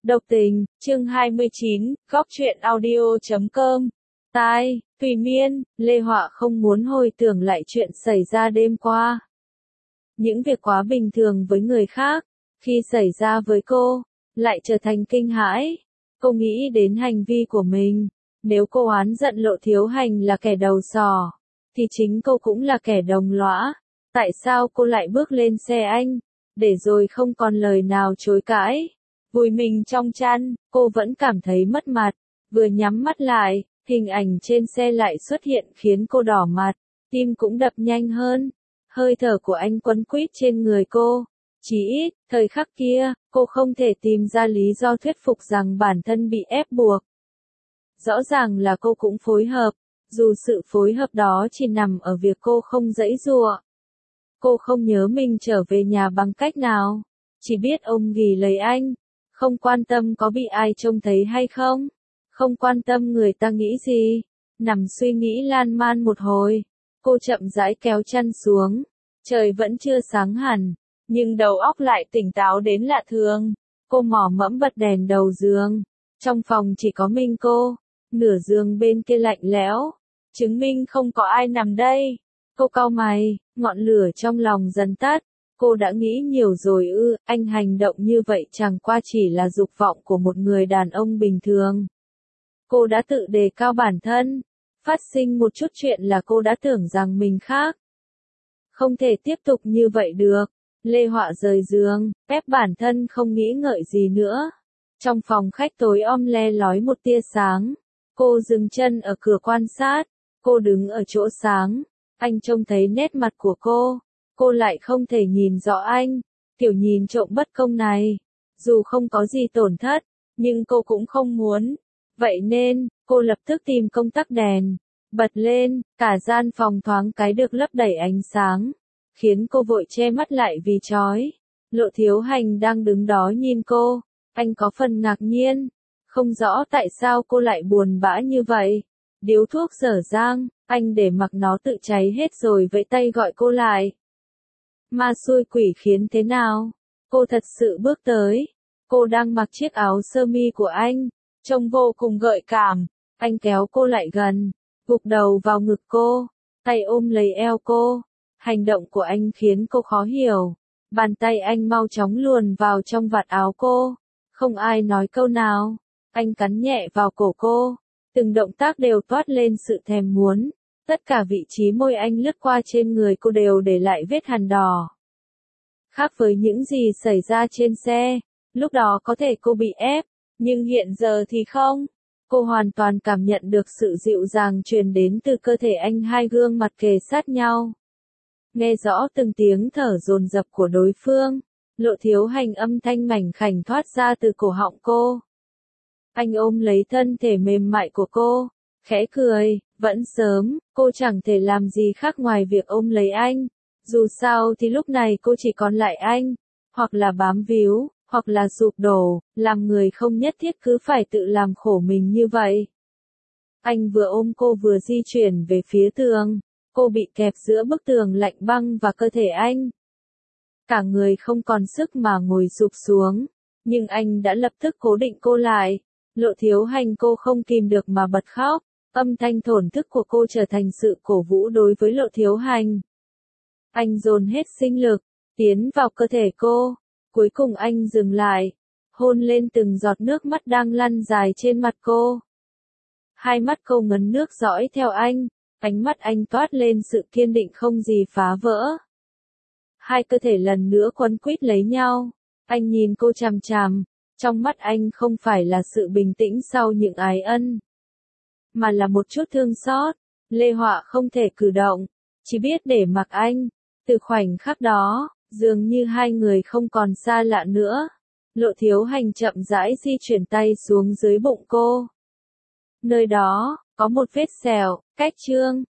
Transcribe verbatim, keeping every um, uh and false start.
Độc tình, chương hai mươi chín, góc truyện audio chấm com. Tai, Thùy Miên, Lê Họa không muốn hồi tưởng lại chuyện xảy ra đêm qua. Những việc quá bình thường với người khác, khi xảy ra với cô, lại trở thành kinh hãi. Cô nghĩ đến hành vi của mình, nếu cô oán giận Lộ Thiếu Hành là kẻ đầu sỏ, thì chính cô cũng là kẻ đồng lõa. Tại sao cô lại bước lên xe anh, để rồi không còn lời nào chối cãi? Vùi mình trong chăn, cô vẫn cảm thấy mất mặt. Vừa nhắm mắt lại, hình ảnh trên xe lại xuất hiện khiến cô đỏ mặt, tim cũng đập nhanh hơn. Hơi thở của anh quấn quýt trên người cô. Chỉ ít, thời khắc kia, cô không thể tìm ra lý do thuyết phục rằng bản thân bị ép buộc. Rõ ràng là cô cũng phối hợp, dù sự phối hợp đó chỉ nằm ở việc cô không giãy giụa. Cô không nhớ mình trở về nhà bằng cách nào, chỉ biết ôm ghì lấy anh. Không quan tâm có bị ai trông thấy hay không, không quan tâm người ta nghĩ gì. Nằm suy nghĩ lan man một hồi, cô chậm rãi kéo chăn xuống. Trời vẫn chưa sáng hẳn, nhưng đầu óc lại tỉnh táo đến lạ thường. Cô mò mẫm bật đèn đầu giường. Trong phòng chỉ có mình cô, nửa giường bên kia lạnh lẽo, chứng minh không có ai nằm đây. Cô cau mày, ngọn lửa trong lòng dần tắt. Cô đã nghĩ nhiều rồi ư, anh hành động như vậy chẳng qua chỉ là dục vọng của một người đàn ông bình thường. Cô đã tự đề cao bản thân, phát sinh một chút chuyện là cô đã tưởng rằng mình khác. Không thể tiếp tục như vậy được. Lê Họa rời giường, ép bản thân không nghĩ ngợi gì nữa. Trong phòng khách tối om le lói một tia sáng. Cô dừng chân ở cửa quan sát. Cô đứng ở chỗ sáng. Anh trông thấy nét mặt của cô. Cô lại không thể nhìn rõ anh. Kiểu nhìn trộm bất công này, dù không có gì tổn thất, nhưng cô cũng không muốn. Vậy nên, cô lập tức tìm công tắc đèn, bật lên, cả gian phòng thoáng cái được lấp đầy ánh sáng, khiến cô vội che mắt lại vì chói. Lộ Thiếu Hành đang đứng đó nhìn cô, anh có phần ngạc nhiên, không rõ tại sao cô lại buồn bã như vậy. Điếu thuốc dở dang, anh để mặc nó tự cháy hết rồi vẫy tay gọi cô lại. Ma xui quỷ khiến thế nào? Cô thật sự bước tới. Cô đang mặc chiếc áo sơ mi của anh, trông vô cùng gợi cảm. Anh kéo cô lại gần, gục đầu vào ngực cô, tay ôm lấy eo cô. Hành động của anh khiến cô khó hiểu. Bàn tay anh mau chóng luồn vào trong vạt áo cô. Không ai nói câu nào. Anh cắn nhẹ vào cổ cô. Từng động tác đều toát lên sự thèm muốn. Tất cả vị trí môi anh lướt qua trên người cô đều để lại vết hằn đỏ. Khác với những gì xảy ra trên xe, lúc đó có thể cô bị ép, nhưng hiện giờ thì không. Cô hoàn toàn cảm nhận được sự dịu dàng truyền đến từ cơ thể anh, hai gương mặt kề sát nhau. Nghe rõ từng tiếng thở dồn dập của đối phương, Lộ Thiếu Hành âm thanh mảnh khảnh thoát ra từ cổ họng cô. Anh ôm lấy thân thể mềm mại của cô, khẽ cười. Vẫn sớm, cô chẳng thể làm gì khác ngoài việc ôm lấy anh. Dù sao thì lúc này cô chỉ còn lại anh. Hoặc là bám víu, hoặc là sụp đổ, làm người không nhất thiết cứ phải tự làm khổ mình như vậy. Anh vừa ôm cô vừa di chuyển về phía tường. Cô bị kẹp giữa bức tường lạnh băng và cơ thể anh. Cả người không còn sức mà ngồi sụp xuống. Nhưng anh đã lập tức cố định cô lại. Lộ Thiếu Hành cô không kìm được mà bật khóc. Âm thanh thổn thức của cô trở thành sự cổ vũ đối với Lộ Thiếu Hành. Anh dồn hết sinh lực, tiến vào cơ thể cô. Cuối cùng anh dừng lại, hôn lên từng giọt nước mắt đang lăn dài trên mặt cô. Hai mắt cô ngấn nước dõi theo anh, ánh mắt anh toát lên sự kiên định không gì phá vỡ. Hai cơ thể lần nữa quấn quýt lấy nhau. Anh nhìn cô chằm chằm, trong mắt anh không phải là sự bình tĩnh sau những ái ân, mà là một chút thương xót. Lê Họa không thể cử động, chỉ biết để mặc anh. Từ khoảnh khắc đó, dường như hai người không còn xa lạ nữa. Lộ Thiếu Hành chậm rãi di chuyển tay xuống dưới bụng cô. Nơi đó, có một vết sẹo, cách chương.